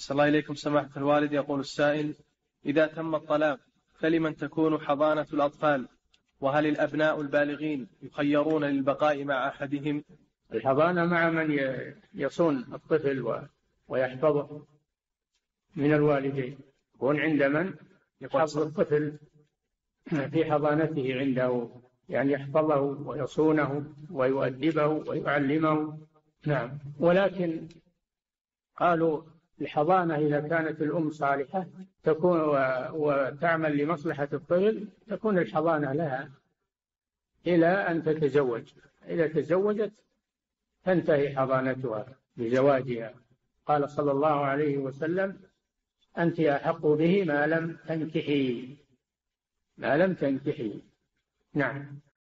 صلى الله إليكم سماحة الوالد. يقول السائل: إذا تم الطلاق فلمن تكون حضانة الأطفال؟ وهل الأبناء البالغين يخيرون للبقاء مع أحدهم؟ الحضانة مع من يصون الطفل ويحفظه من الوالدين، يكون عند من يحفظ الطفل في حضانته عنده، يعني يحفظه ويصونه ويؤدبه ويعلمه. نعم. ولكن قالوا الحضانة إذا كانت الأم صالحة تكون وتعمل لمصلحة الطفل تكون الحضانة لها إلى أن تتزوج. إذا تزوجت تنتهي حضانتها بزواجها. قال صلى الله عليه وسلم: أنت أحق به ما لم تنكحي. نعم.